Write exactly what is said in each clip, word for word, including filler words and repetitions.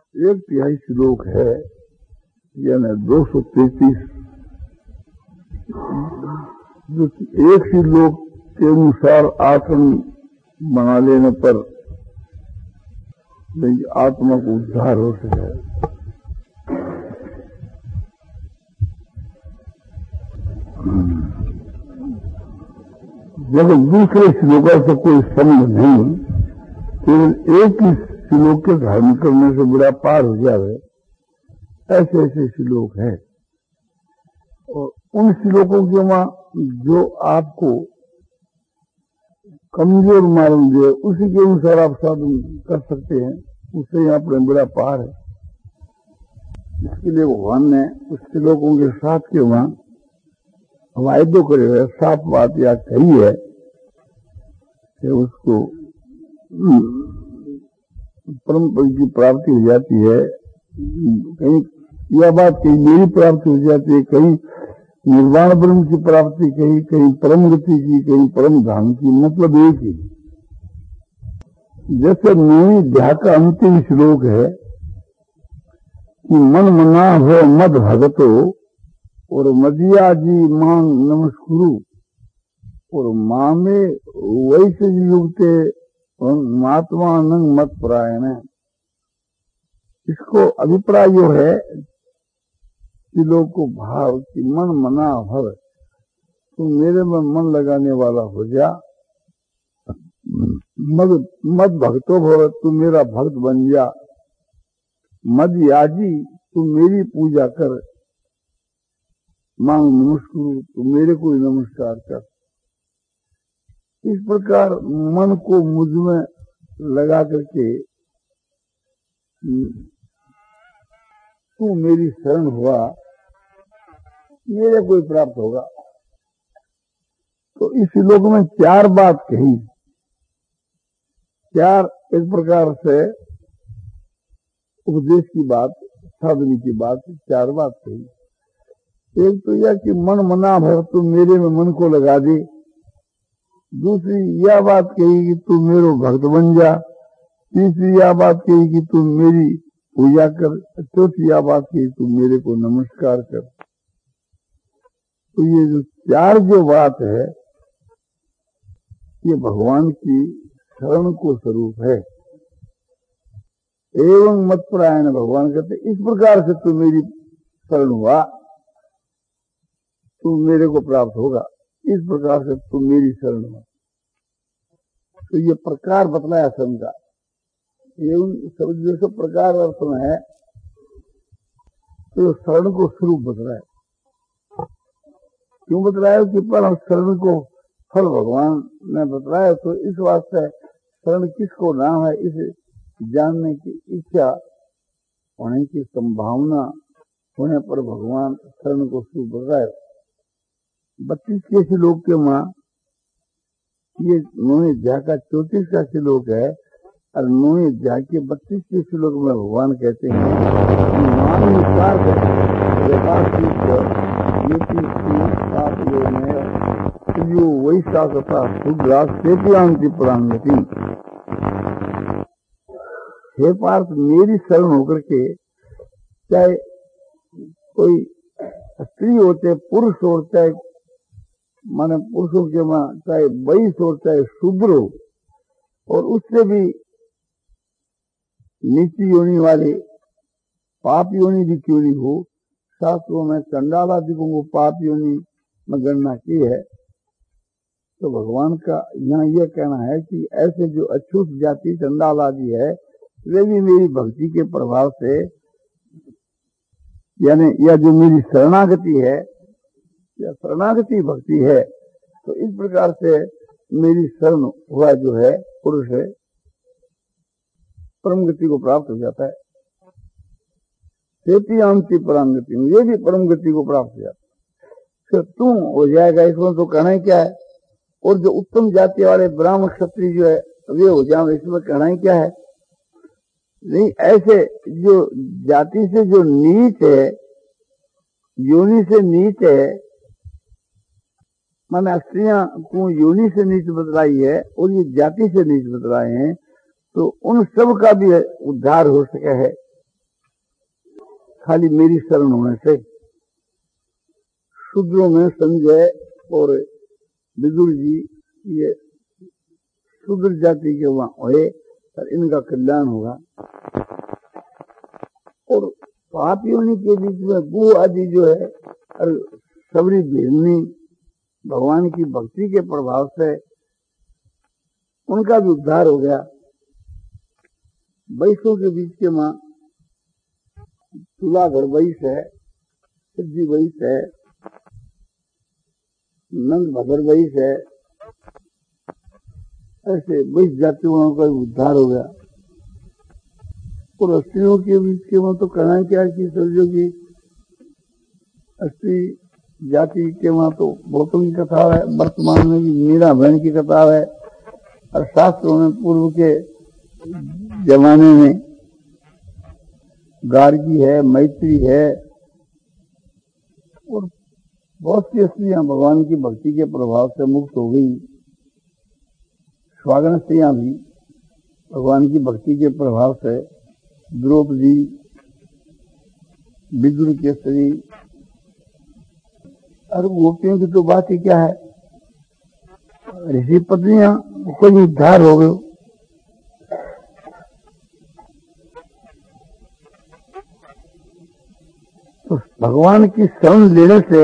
एक तिहाई श्लोक है, यानी दो सौ तैतीस, जो एक श्लोक के अनुसार आसन बना लेने पर आत्मा को उद्धार हो सके। जब दूसरे श्लोकों से कोई संबंध नहीं, केवल एक ही श्लोक के धारण करने से बड़ा पार हो जाए, ऐसे ऐसे श्लोक हैं। और उन श्लोकों के वहां जो आपको कमजोर मालूम दे, उसी के अनुसार आप साधन कर सकते हैं, उससे यहाँ पर बड़ा पार है। इसके लिए भगवान ने उस श्लोकों के साथ के वहां वायदो करे हुए साफ बात या कही है कि उसको परम पद की प्राप्ति हो जाती है। कहीं यह बात कहीं मेरी प्राप्ति हो जाती है, कहीं निर्वाण ब्रह्म की प्राप्ति, कहीं कहीं परम गति की, कहीं परम धाम की, मतलब एक ही। जैसे नौवीं अध्याय का अंतिम श्लोक है कि मन मना हो मद भगतो और मदिया जी मांग नमस्कुरु और माँ में वैसे युक्ते महात्मा नंग मत परायण। इसको अभिप्राय जो है कि लोग को भाव कि मन मना भव, तू मेरे में मन लगाने वाला हो जा, मद मद भक्तो भव, तू मेरा भक्त बन जा, मद याजी तू मेरी पूजा कर, मांग नमस्कुरु तू मेरे को नमस्कार कर। इस प्रकार मन को मुझ में लगा करके तू मेरी शरण हुआ, मेरे को ही प्राप्त होगा। तो इस श्लोक में चार बात कही, चार इस प्रकार से उपदेश की बात, साधनी की बात, चार बात कही। एक तो यह कि मन मना भर, तू मेरे में मन को लगा दे। दूसरी यह बात कही कि तू मेरे भक्त बन जा। तीसरी यह बात कही कि तू मेरी पूजा कर। चौथी यह बात कही तू मेरे को नमस्कार कर। तो ये जो चार जो बात है, ये भगवान की शरण को स्वरूप है। एवं मत परायण, भगवान कहते इस प्रकार से तू मेरी शरण हुआ, तू मेरे को प्राप्त होगा। इस प्रकार से तू मेरी शरण हुआ। तो ये प्रकार बतलाया शरण का। एवं शब्द जैसे प्रकार अर्थ में है, तो शरण को स्वरूप बतलाया। क्यों बतलाया कि पर शरण को फल भगवान ने बतलाया, तो इस वास्ते शरण किसको नाम है, इसे जानने की इच्छा होने की संभावना होने पर भगवान शरण को स्वरूप बतलाया। बत्तीस के श्लोक के मां ये नौवीं अध्याय का चौतीस का श्लोक है, और नौवीं अध्याय के बत्तीस के श्लोक में भगवान कहते हैं कि मान विचार वैसा कथा शुद्रा सेपियांति परांगति। हे पार्थ, मेरी शरण होकर के चाहे कोई स्त्री हो, चाहे पुरुष हो, चाहे माने पुरुषों के मां चाहे वैश्य हो, चाहे शूद्र हो, और उससे भी नीची योनि वाले पाप योनि भी क्यों नहीं हो। शास्त्रों में चंडाल आदिकों को पाप योनि में गणना की है। तो भगवान का यहाँ यह कहना है कि ऐसे जो अछूत जाति चंडाल आदि है, वे भी मेरी भक्ति के प्रभाव से, यानी यह जो मेरी शरणागति है, या शरणागति भक्ति है, तो इस प्रकार से मेरी शरण हुआ जो है पुरुष है, परम गति को प्राप्त हो जाता है। सेपियांति परांगति, ये भी परम गति को प्राप्त हो जाता है। फिर तू हो जाएगा, इसमें तो कहना ही क्या है। और जो उत्तम जाति वाले ब्राह्मण क्षत्रिय जो है वे हो जाए, इसमें कहना ही क्या है। नहीं, ऐसे जो जाति से जो नीच है, योनि से नीच है, माने स्त्रियां को योनि से नीच बतलाई है और ये जाति से नीच बतलाए हैं, तो उन सब का भी उद्धार हो सके है। खाली मेरी शरण होने से। शूद्रों में संजय और विदुर जी ये शूद्र जाति के वहां हुए और इनका कल्याण होगा। और पापियों के बीच में गो आदि जो है और सबरी भेजनी भगवान की भक्ति के प्रभाव से उनका भी उद्धार हो गया। वैश्यों के बीच के मां तुलाधर वैश्य है, सिद्धि वैश्य है, नंद भद्र वैश्य है, ऐसे वैश्य जातियों का उद्धार हो गया। और स्त्रियों के बीच के वहां तो कहना क्या कि समझो कि स्त्री जाति के वहां तो बहुतों की कथा है, वर्तमान में भी मीरा बहन की कथा है, और शास्त्रों में पूर्व के जमाने में गार्गी है, मैत्री है, और बहुत सी स्त्रियां भगवान की भक्ति के प्रभाव से मुक्त हो गई। स्वागन स्त्रियां भी भगवान की भक्ति के प्रभाव से, द्रौपदी, विदुर के स्त्री, और गोपियों की तो बात ही क्या है, ऋषि पत्नियां कोई उद्धार हो गए। तो भगवान की शरण लेने से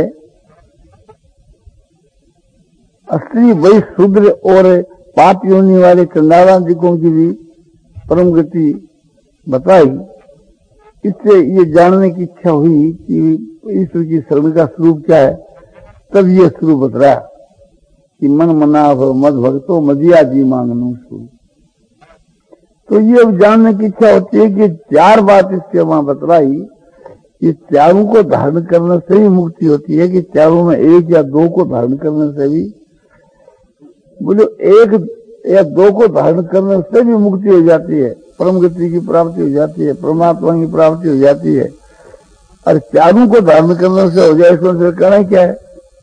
स्त्री वही शूद्र और पाप योनि वाले चंडालादिकों की भी परम गति बताई। इससे ये जानने की इच्छा हुई कि ईश्वर की शरण का स्वरूप क्या है। तब ये स्वरूप बतलाया कि मन मनाभ मद भक्तो मदिया जी मांगनु स्वरूप। तो ये अब जानने की इच्छा होती है कि चार बात इसके वहां बतलाई कि चारों को धारण करने से ही मुक्ति होती है, कि चारों में एक या दो को धारण करने से भी, बोलो एक या दो को धारण करने से भी मुक्ति हो जाती है, परम गति की प्राप्ति हो जाती है, परमात्मा की प्राप्ति हो जाती है। और चारों को धारण करने से हो जाए, इसमें से कहना क्या है।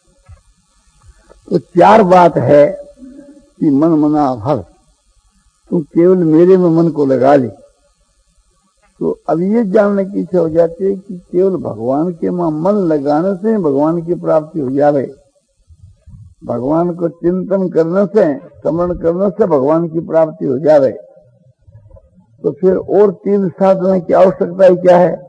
तो चार बात है कि मन मना भर, तुम केवल मेरे में मन को लगा ले। तो अब ये जानने की इच्छा हो जाती है कि केवल भगवान के में मन लगाने से भगवान की प्राप्ति हो जाए। भगवान को चिंतन करने से, स्मरण करने से भगवान की प्राप्ति हो जाए। तो फिर और तीन साधना की आवश्यकता ही क्या है।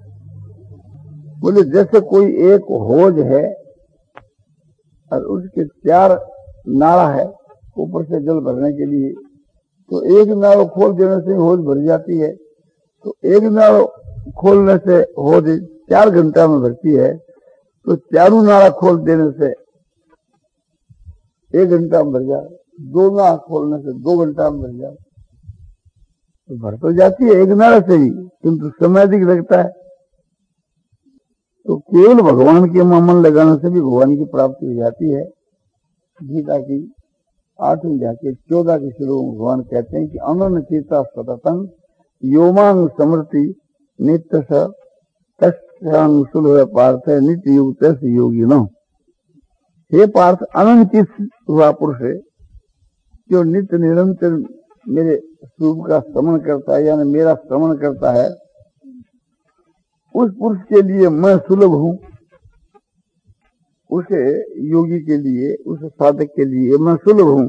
बोले जैसे कोई एक होज है और उसके चार नाला है ऊपर से जल भरने के लिए, तो एक नाला खोल देने से होज भर जाती है। तो एक नाला खोलने से होज चार घंटा में भरती है, तो चारों नाला खोल देने से एक घंटा में भर जाए, दो नाला खोलने से दो घंटा में भर जाए। तो भर तो जाती है एक नाला से ही, किंतु समय अधिक लगता है। तो केवल भगवान के मन लगाने से भी भगवान की प्राप्ति हो जाती है। गीता की आठवीं अध्याय के चौदह के श्लोक में भगवान कहते हैं कि अनन्य चेता सततं योमांग समृति नित्य तस्यांग सुलभ पार्थ नित्य युक्त योगी न। हे पार्थ, अनंत हुआ पुरुष है जो नित्य निरंतर मेरे स्वरूप का श्रवण करता है, यानी मेरा श्रवण करता है, उस पुरुष के लिए मैं सुलभ हूं। उस योगी के लिए, उस साधक के लिए मैं सुलभ हूं।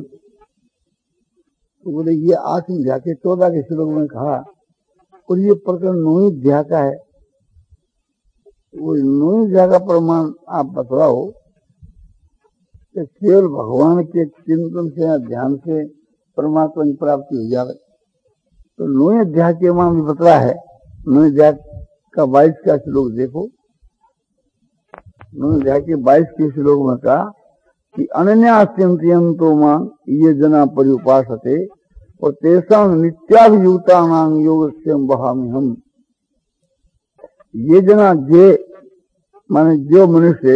तो बोले ये आठवीं अध्याय के चौदह के श्लोक में कहा, और ये प्रकरण नौवीं अध्याय का है। वो नौवीं अध्याय का प्रमाण आप बतलाओ कि केवल भगवान के चिंतन से या ध्यान से परमात्मा की प्राप्ति हो जाए। तो नौवीं अध्याय के वहां भी बतला है। नौवीं अध्याय का बाईस का श्लोक देखो। नौवीं अध्याय के बाईस के श्लोक में कहा कि अनन्यास्यन्तो मां ये जना पर्युपासते और तेषां नित्याभियुक्तानां योगस्यं वहामि हम। ये जना जे माने जो मनुष्य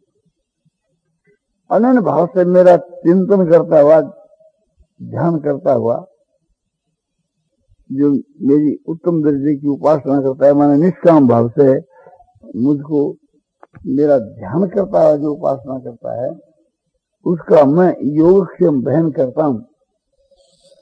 अनन्य भाव से मेरा चिंतन करता हुआ, ध्यान करता हुआ, जो मेरी उत्तम दर्जे की उपासना करता है, माने निष्काम भाव से मुझको मेरा ध्यान करता है, जो उपासना करता है, उसका मैं योगक्षेम बहन करता हूं।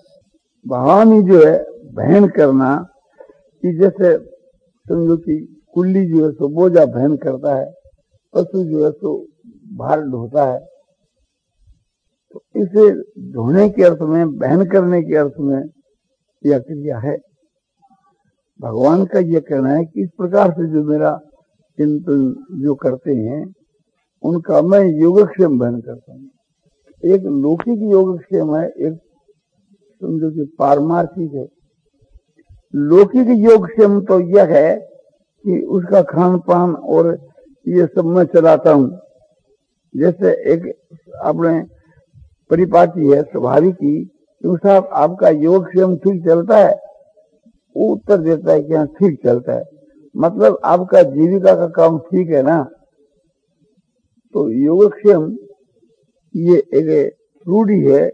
भवानी जो है बहन करना कि जैसे समझो कि कुल्ली जो है सो बोझा बहन करता है, पशु जो है सो भार ढोता है। तो इसे ढोने के अर्थ में, बहन करने के अर्थ में यह क्रिया है। भगवान का यह कहना है कि इस प्रकार से जो मेरा चिंतन जो करते हैं उनका मैं योगक्षेम बहन करता हूँ। एक लौकिक योगक्षेम है, एक समझो कि पारमार्थिक है। लौकिक योगक्षेम तो यह है कि उसका खान पान और ये सब मैं चलाता हूँ। जैसे एक अपने परिपाटी है स्वाभाविक की, क्यों साहब आपका योगक्षेम ठीक चलता है? वो उत्तर देता है कि हाँ ठीक चलता है, मतलब आपका जीविका का काम ठीक है ना। तो योगक्षेम ये एक रूढ़ी है,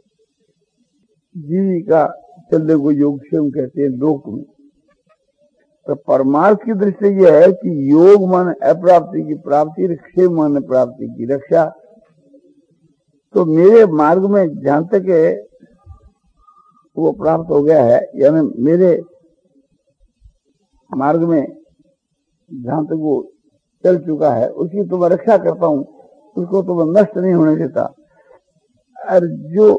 जीविका चलने को योगक्षेम कहते हैं लोक में। तो परमार्थ की दृष्टि यह है कि योग मान अप्राप्ति की प्राप्ति, क्षेम मान प्राप्ति की रक्षा। तो मेरे मार्ग में जहां तक वो प्राप्त हो गया है, यानी मेरे मार्ग में जहां तक वो चल चुका है उसकी तो मैं रक्षा करता हूँ, उसको तो मैं नष्ट नहीं होने देता। और जो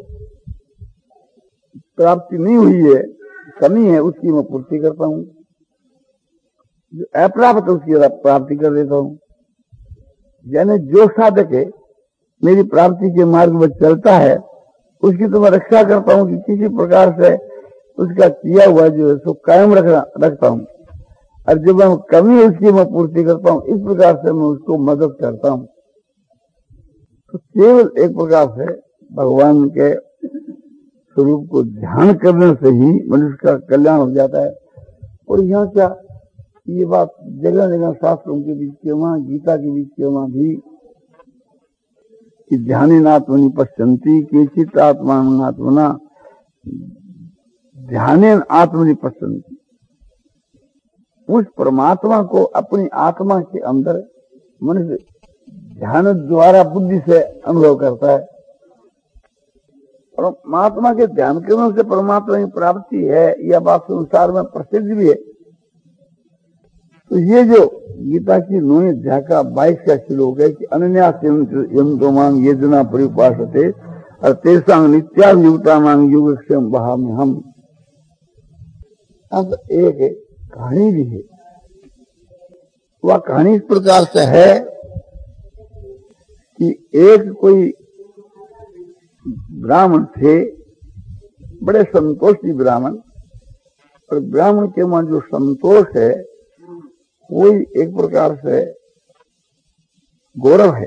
प्राप्ति नहीं हुई है, कमी है, उसकी मैं पूर्ति करता हूँ। जो अप्राप्त है उसकी प्राप्ति कर देता हूँ। यानी जो साधक है मेरी प्राप्ति के मार्ग में चलता है उसकी तो मैं रक्षा करता हूँ कि किसी प्रकार से उसका किया हुआ जो है सो कायम रखना रखता हूँ। और जब मैं कमी है उसकी मैं पूर्ति करता हूँ, इस प्रकार से मैं उसको मदद करता हूँ। तो केवल एक प्रकार से भगवान के स्वरूप को ध्यान करने से ही मनुष्य का कल्याण हो जाता है। और यहाँ क्या ये बात जगह जगह शास्त्रों के बीच के वहां, गीता के बीच के वहां भी कि ध्यानेनात्मनि पश्यन्ति केचित् आत्मानमात्मना ध्यानेन आत्मनि पश्यन्ति। उस परमात्मा को अपनी आत्मा के अंदर मनुष्य ध्यान द्वारा बुद्धि से अनुभव करता है। परमात्मा के ध्यान करने से परमात्मा की प्राप्ति है, यह बात संसार में प्रसिद्ध भी है। तो ये जो गीता की नौवीं अध्याय का बाईस का श्लोक है कि अनन्यास यंतो मांग ये जना परिपासते और तेसांग नित्याभियुक्ता मांग योगक्षेम बहामि हम। अब एक कहानी भी है, वह कहानी इस प्रकार से है कि एक कोई ब्राह्मण थे, बड़े संतोषी ब्राह्मण। और ब्राह्मण के मन जो संतोष है वही एक प्रकार से गौरव है।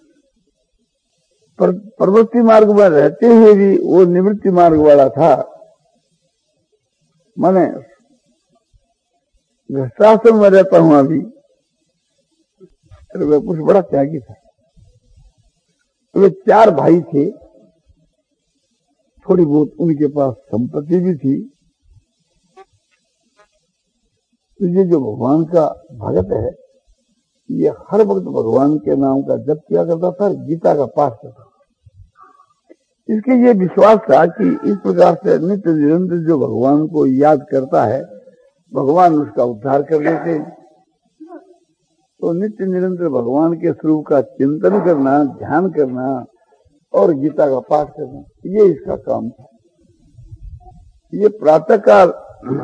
पर प्रवृत्ति मार्ग में रहते हुए भी वो निवृत्ति मार्ग वाला था। माने गृहस्थाश्रम में रहता हूं अभी, अरे वह कुछ बड़ा त्यागी था। वे चार भाई थे, थोड़ी बहुत उनके पास संपत्ति भी थी। तो ये जो भगवान का भगत है, ये हर वक्त भगवान के नाम का जप किया करता था, गीता का पाठ करता था। इसके ये विश्वास था कि इस प्रकार से नित्य निरंतर जो भगवान को याद करता है, भगवान उसका उद्धार कर देते हैं। तो नित्य निरंतर भगवान के स्वरूप का चिंतन करना, ध्यान करना और गीता का पाठ करना, ये इसका काम था। ये प्रातःकाल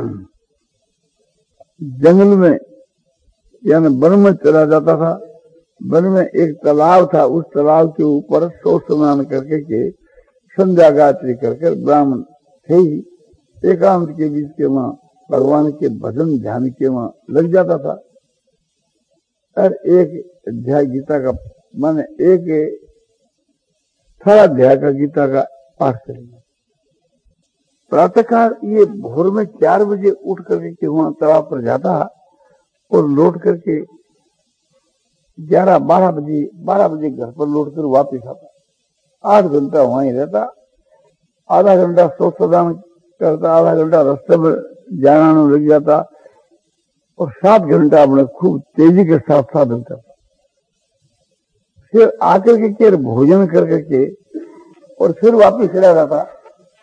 जंगल में यानी वन में चला जाता था। वन में एक तालाब था, उस तालाब के ऊपर सौ स्नान करके के संध्या गायत्री करके ब्राह्मण थे ही एकांत के बीच के वहां भगवान के भजन ध्यान के वहां लग जाता था। और एक अध्याय गीता का माने एक थोड़ा अध्याय का गीता का पाठ करेंगे। प्रातःकाल ये भोर में चार बजे उठ करके के वहां तालाब पर जाता और लौट करके ग्यारह बारह बजे बारह बजे घर पर लौट कर वापिस आता। आठ घंटा वहां ही रहता, आधा घंटा सौ प्रदान करता, आधा घंटा रास्ते में जाना में लग जाता और सात घंटा अपने खूब तेजी के साथ साधन करता। फिर आकर के केर भोजन करके के और फिर वापिस चला जाता।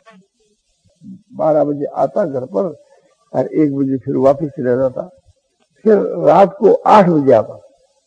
बारह बजे आता घर पर और एक बजे फिर वापिस चला जाता। फिर रात को आठ बजे आता,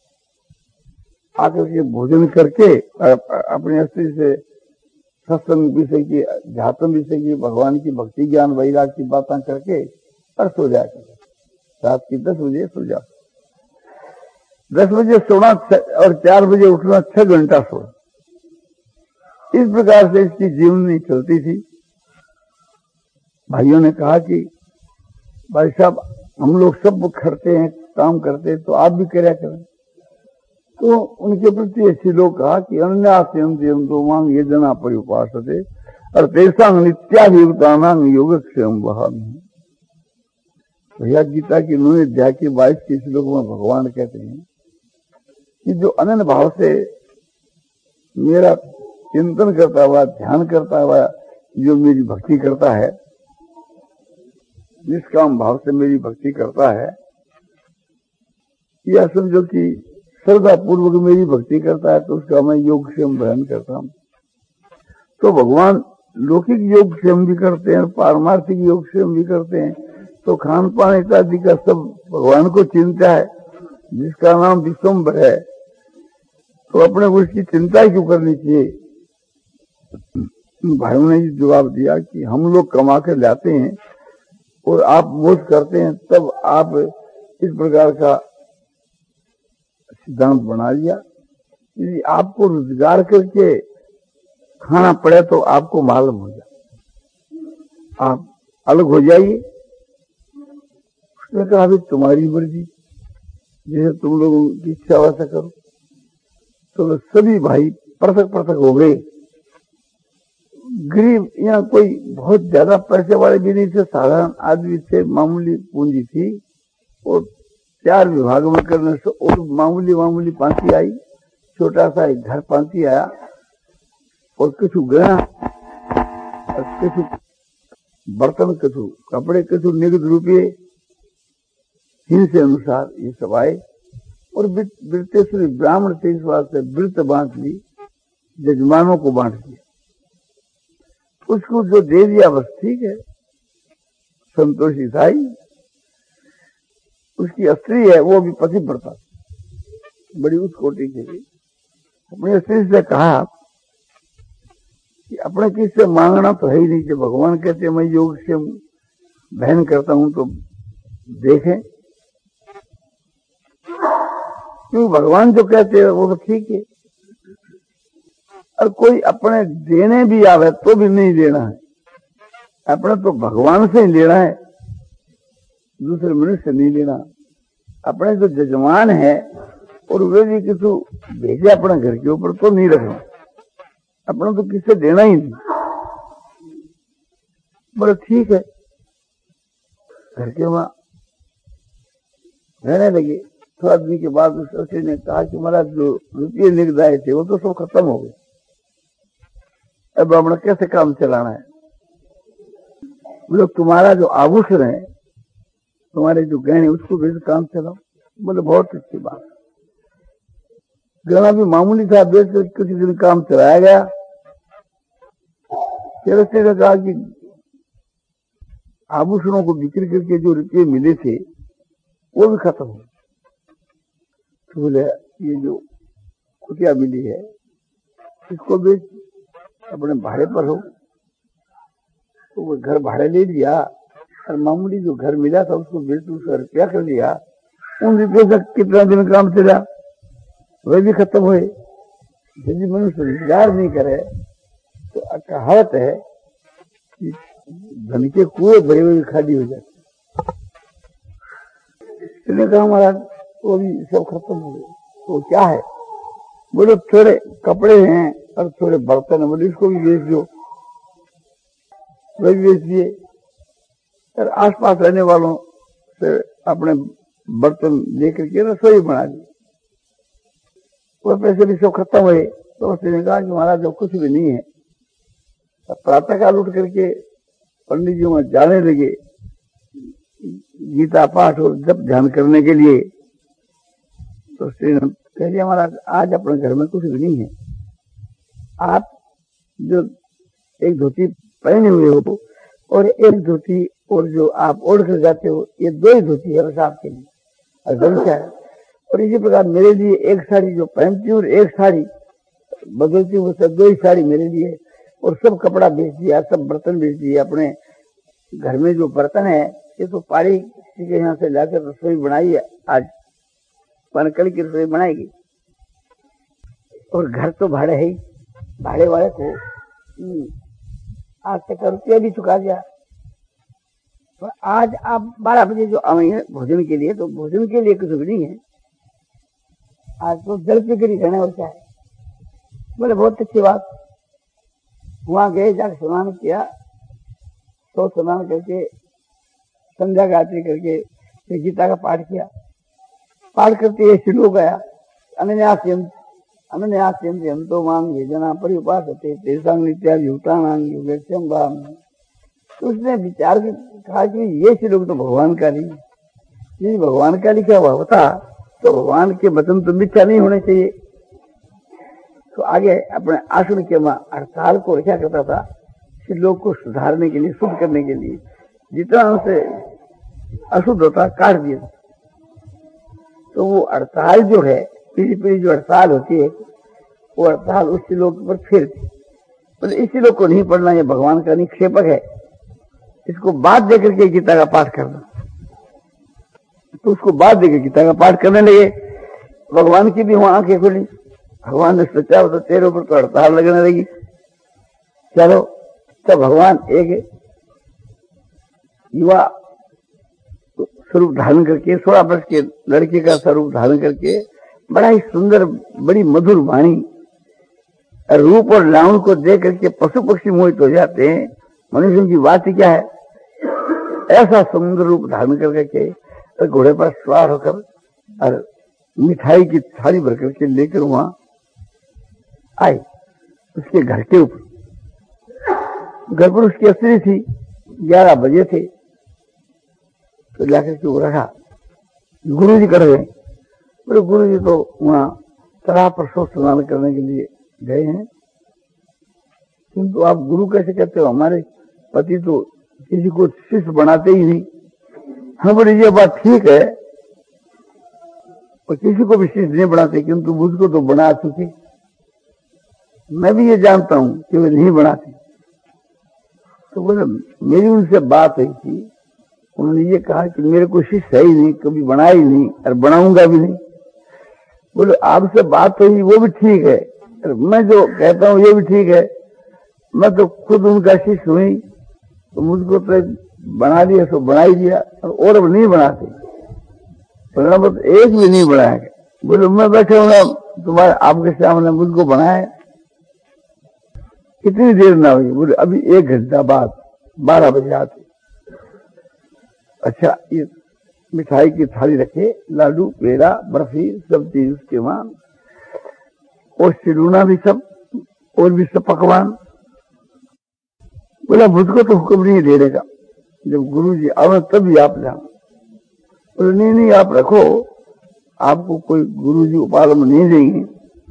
आकर के भोजन करके अपनी स्त्री से सत्संग विषय की, ध्यात्म विषय की, भगवान की भक्ति ज्ञान वैराग की बातें करके और सो जाया करता। रात की दस बजे सो जा, दस बजे सोना और चार बजे उठना, छह घंटा सोना। इस प्रकार से इसकी जीवनी चलती थी। भाइयों ने कहा कि भाई साहब हम लोग सब करते हैं, काम करते हैं, तो आप भी कर्या करें। तो उनके प्रति ऐसे लोग कहा कि अन्यास्यम देवं तो मांग ये जना परिउपासते और तेसांग नित्याभियुक्तानां योगक्षेम वहामि। भैया गीता की नौवें अध्याय के बाईस के श्लोक में भगवान कहते हैं कि जो अनन्य भाव से मेरा चिंतन करता हुआ, ध्यान करता हुआ, जो मेरी भक्ति करता है, निष्काम भाव से मेरी भक्ति करता है, या समझो कि श्रद्धा पूर्वक मेरी भक्ति करता है, तो उसका मैं योग क्षेम बहन करता हूं। तो भगवान लौकिक योग क्षेम भी करते हैं, पारमार्थिक योग क्षेम भी करते हैं। तो खान पान इत्यादि का सब भगवान को चिंता है, जिसका नाम विश्वम्भर है, तो अपने को उसकी चिंता क्यों करनी चाहिए। भाइयों ने जवाब दिया कि हम लोग कमा कर लाते हैं और आप बोझ करते हैं, तब आप इस प्रकार का सिद्धांत बना लिया। यदि आपको रोजगार करके खाना पड़े तो आपको मालूम हो जाए, आप अलग हो जाइए। उसने कहा अभी तुम्हारी मर्जी, जैसे तुम लोगों की इच्छा वैसा करो। तो सभी भाई पृथक पृथक हो गए। गरीब यहाँ कोई बहुत ज्यादा पैसे वाले भी नहीं थे, साधारण आदमी थे, मामूली पूंजी थी, और चार विभाग में करने से और मामूली मामूली पांति आई। छोटा सा एक घर पांति आया और कछु गहना और कछु बर्तन, कछु कपड़े, कछु निगद रुपये, हिंसे अनुसार ये सब आए। और वृत्तेश्वरी ब्राह्मण थे, इस बात से वृत्त बांट ली, जजमानों को बांट दिया। उसको जो दे दिया बस ठीक है, संतोषी था ही। उसकी स्त्री है, वो भी पतिव्रता, बड़ी उच्च कोटि की थी। अपनी स्त्री से कहा कि अपने किससे मांगना तो है ही नहीं, कि भगवान कहते मैं योग से बहन करता हूं, तो देखें। क्योंकि भगवान जो कहते हैं वो तो ठीक है। और कोई अपने देने भी आवे तो भी नहीं देना है, अपने तो भगवान से ही लेना है, दूसरे मनुष्य से नहीं लेना। अपने जो जजमान है और वे भी किसी भेजे अपने घर के ऊपर तो नहीं रखना, अपना तो किससे देना ही नहीं। बोले ठीक है, घर के वहां रहने लगे। थोड़ा दिन के बाद उस औरत ने कहा कि महाराज जो रुपये निकल आए थे वो तो सब खत्म हो गए, अब हमने कैसे काम चलाना है। बोले तुम्हारा जो आभूषण है, तुम्हारे जो गहने, उसको बेच काम चलाओ। बोले बहुत अच्छी बात। गहना भी मामूली था, बेच कर किसी दिन काम चलाया गया। फिर उसने कहा कि आभूषणों को बिक्री करके जो रुपये मिले थे वो भी खत्म हो। तो बोले ये जो कुटिया मिली है इसको बेच, अपने भाड़े पर हो। तो वो घर भाड़े ले लिया और मामूली जो घर मिला था उसको बेच उसका रुपया कर लिया। उन रुपये से कितना दिन काम चला, वे भी खत्म हुए। यदि मनुष्य रोजगार नहीं करे तो कहावत है कि धन के कुएं भरे हुए खाली हो जाते। इसने कहा महाराज वो भी सब खत्म हो गए। तो क्या है? बोले थोड़े कपड़े हैं और थोड़े बर्तन है, बोले इसको भी बेच दो। वे भी बेच दिए और आसपास रहने वालों से अपने बर्तन लेकर के रसोई बना दी। वो पैसे भी सब खत्म हुए। तो उसने कहा कि महाराज जो कुछ भी नहीं है। प्रातःकाल उठ करके पंडित जी वहां जाने लगे गीता पाठ और जप ध्यान करने के लिए। तो श्री कह दिया महाराज आज अपने घर में कुछ भी नहीं है, आप जो एक धोती पहने हुए हो और एक धोती और जो आप ओढ़ कर जाते हो, ये दो ही धोती है बस आपके लिए, धर्म क्या है। और इसी प्रकार मेरे लिए एक साड़ी जो पहनती हूँ और एक साड़ी बदलती हूँ, सब दो ही साड़ी मेरे लिए। और सब कपड़ा बेच दिया, सब बर्तन बेच दिए। अपने घर में जो बर्तन है ये तो पाड़ी किसी के यहाँ से लाकर रसोई बनाई है, आज पनकल की रसोई बनाएगी। और घर तो भाड़े है ही, भाड़े वाले को आज तक रुपया भी चुका दिया। तो आज आप बारह बजे जो आएंगे भोजन के लिए, तो भोजन के लिए कुछ भी नहीं है, आज तो जल पी कर ही रहना और क्या है। बोले बहुत अच्छी बात। वहां गए, जाकर स्नान किया, तो स्नान करके संध्या गायत्री करके फिर गीता का पाठ किया। पाठ करते श्लोक गया, अनन्यास्यंत अनन्यास्यंत यंतो मांग वेदना परिउपासते तेषां नित्याभियुक्तानां योगक्षेम भाव। तो उसने विचार कहा कि ये श्लोक तो भगवान का नहीं, यदि भगवान का लिखा हुआ होता तो भगवान के वचन तो मिथ्या नहीं होने चाहिए। तो आगे अपने आसन के मां हड़ताल को रखा करता था, श्लोक को सुधारने के लिए, शुद्ध करने के लिए। जितना उनसे अशुद्ध होता काट दिया। तो वो हड़ताल जो है, पीढ़ी पीढ़ी जो हड़ताल होती है, वो हड़ताल उस श्लोक पर फेरती। मतलब इस श्लोक को नहीं पढ़ना, ये भगवान का निक्षेपक है, इसको बाद देकर के गीता का पाठ करना। तो उसको बाद देकर गीता का पाठ करने लगे। भगवान की भी वहां आंखें खुली। भगवान ने सोचा तो तेरे ऊपर तो हड़ताल लगने लगी। चलो, तो भगवान एक युवा स्वरूप धारण करके, सोलह वर्ष के लड़के का स्वरूप धारण करके, बड़ा ही सुंदर, बड़ी मधुर वाणी, रूप और लावण को देख करके पशु पक्षी मोहित हो जाते हैं। मनुष्य की बात ही क्या है। ऐसा सुंदर रूप धारण करके घोड़े पर सवार होकर और मिठाई की थाली भर करके लेकर वहां आई उसके घर के ऊपर। घर पर उसकी स्त्री थी, ग्यारह बजे थे। तो जाकर के वो रखा, गुरु जी कर गए। बोले गुरु जी तो वहां तालाब पर शोक स्नान करने के लिए गए हैं, किंतु आप गुरु कैसे कहते हो? हमारे पति तो किसी को शिष्य बनाते ही नहीं। हाँ बोले ये बात ठीक है, और किसी को भी शिष्य नहीं बनाते, किंतु मुझको तो बना चुके। मैं भी ये जानता हूं कि वे नहीं बनाते। तो बोले मेरी उनसे बात हुई थी, उन्होंने ये कहा कि मेरे को शिष्य है ही नहीं, कभी बनाया ही नहीं और बनाऊंगा भी नहीं। बोले आपसे बात हुई वो भी ठीक है, और मैं जो कहता हूँ ये भी ठीक है। मैं तो खुद उनका शिष्य हुई, तो मुझको तो बना दिया सो बना ही दिया, और अब नहीं बनाते। तो एक भी नहीं बनाया। बोले मैं बैठे हूँ तुम्हारे आपके सामने, मुझको बनाया कितनी देर ना हुई? बोले अभी एक घंटा बाद, बारह बजे आते। अच्छा, ये मिठाई की थाली रखे, लाडू, पेड़ा, बर्फी, सब चीज उसके वहां, और सिरुना भी सब, और भी सब पकवान। बोला मुझको तो हुक्म नहीं देने का, जब गुरु जी आवे तभी आप जाओ। बोले नहीं नहीं आप रखो, आपको कोई गुरु जी उपालम नहीं देंगे।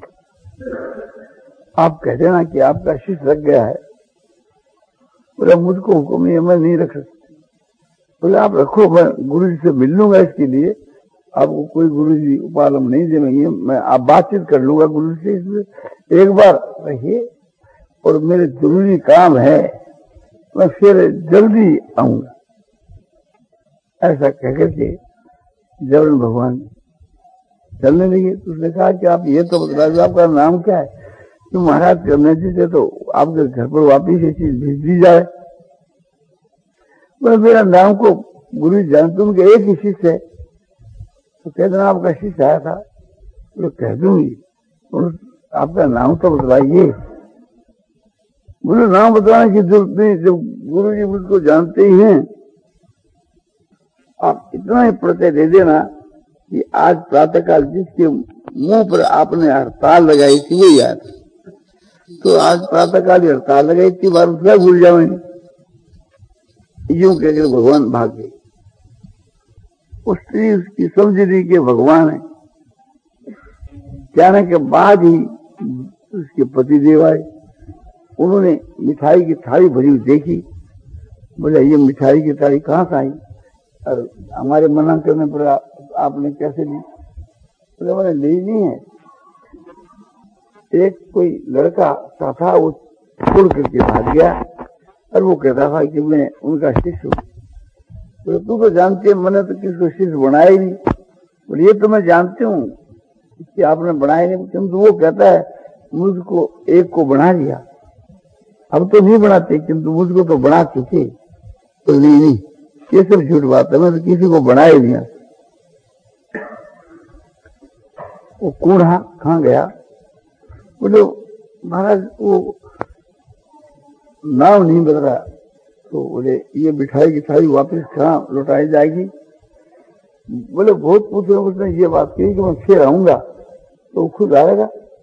आप कह देना कि आपका शिष्य रख गया है। बोला मुझको हुक्म नहीं है, मैं नहीं रख सकती। बोले आप रखो, मैं गुरु जी से मिल लूंगा, इसके लिए आपको कोई गुरु जी उपालम नहीं देंगे। मैं आप बातचीत कर लूंगा गुरु से, इसलिए एक बार रहिए, और मेरे जरूरी काम है, मैं फिर जल्दी आऊंगा। ऐसा कहकर के जब भगवान चलने लगे तो उसने कहा कि आप ये तो बता, आपका नाम क्या है? तो महाराज करने चाहिए तो आपके घर पर वापिस ये चीज भेज दी जाए। बोले मेरा नाम को गुरु जानते उनके एक ही शिष्य है, तो कह देना आपका शिष्य आया था। तो कह दूंगी, आपका नाम तो बतलाइए। बोले नाम बताने की जरूरत नहीं, जब गुरु जी मुझको जानते ही हैं। आप इतना ही प्रत्यय दे देना कि आज प्रातःकाल जिसके मुंह पर आपने हड़ताल लगाई थी वो याद, तो आज प्रातःकाल हड़ताल लगाई थी, बार उसका भूल जाओगे। यूं कहकर भगवान भाग गए। वो स्त्री उसकी समझ रही कि भगवान है। जाने के बाद ही उसके पति देव आए। उन्होंने मिठाई की थाली भरी हुई देखी। बोले ये मिठाई की थाली कहाँ से आई? और हमारे मना करने पर आ, आपने कैसे ली? तो हमारे ली नहीं है। एक कोई लड़का सा था, वो छोड़ करके भाग गया और वो कहता था कि मैं उनका शिष्य हूँ। तो तू तो जानती है मैंने तो किसको शिष्य बनाया ही नहीं। और ये तो मैं जानती हूँ कि आपने बनाया नहीं, किंतु वो कहता है मुझको एक को बना दिया। अब तो नहीं बनाते, किंतु मुझको तो बना चुके। तो नहीं नहीं, ये सब झूठ बात है, मैं तो किसी को बना ही नहीं। वो कूढ़ा कहाँ गया? बोले महाराज वो नाव नहीं बदल रहा। तो बोले ये मिठाई की थाली वापस कहाँ लौटाई जाएगी? बोले बहुत पूछे, उसने ये बात कही कि मैं फिर आऊंगा तो वो खुद आएगा,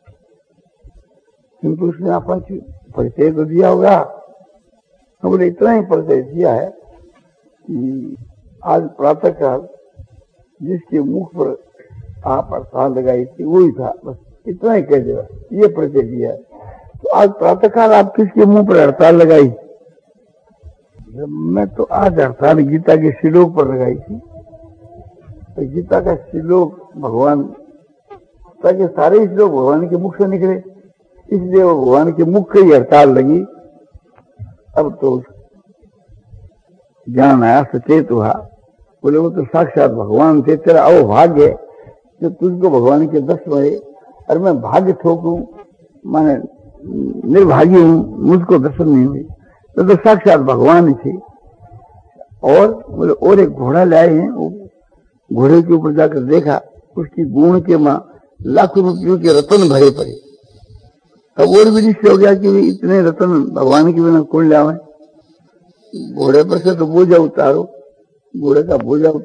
किंतु उसने अपना परिचय तो दिया होगा। तो बोले इतना ही परिचय दिया है कि आज प्रातः काल जिसके मुख पर आप अड़ताल लगाई थी वही था, बस इतना ही कह देगा, ये परिचय दिया है। तो आज प्रातः काल आप किसके मुंह पर हड़ताल लगाई? मैं तो आज हड़ताल गीता के श्लोक पर लगाई थी। तो गीता का श्लोक भगवान, ताकि सारे श्लोक भगवान के मुख से निकले, इसलिए वो भगवान के मुख की हड़ताल लगी। अब तो ज्ञान आया, सचेत हुआ। बोले वो तो साक्षात भगवान थे, तेरा अवभाग्य जो तुझको भगवान के दर्शन हुए और मैं भाग्य ठोकूं, माने निर्भागी हूं, मुझको दर्शन नहीं हुई। तो, तो साक्षात भगवान थे। और बोले और एक घोड़ा लाए हैं, वो घोड़े के ऊपर जाकर देखा, उसकी गुण के मां लाखों रुपयों के रतन भरे पड़े। अब और भी निश्चय हो गया कि इतने रतन भगवान के बिना कौन लावे। घोड़े पर से तो बोझा उतारो, घोड़े का बोझा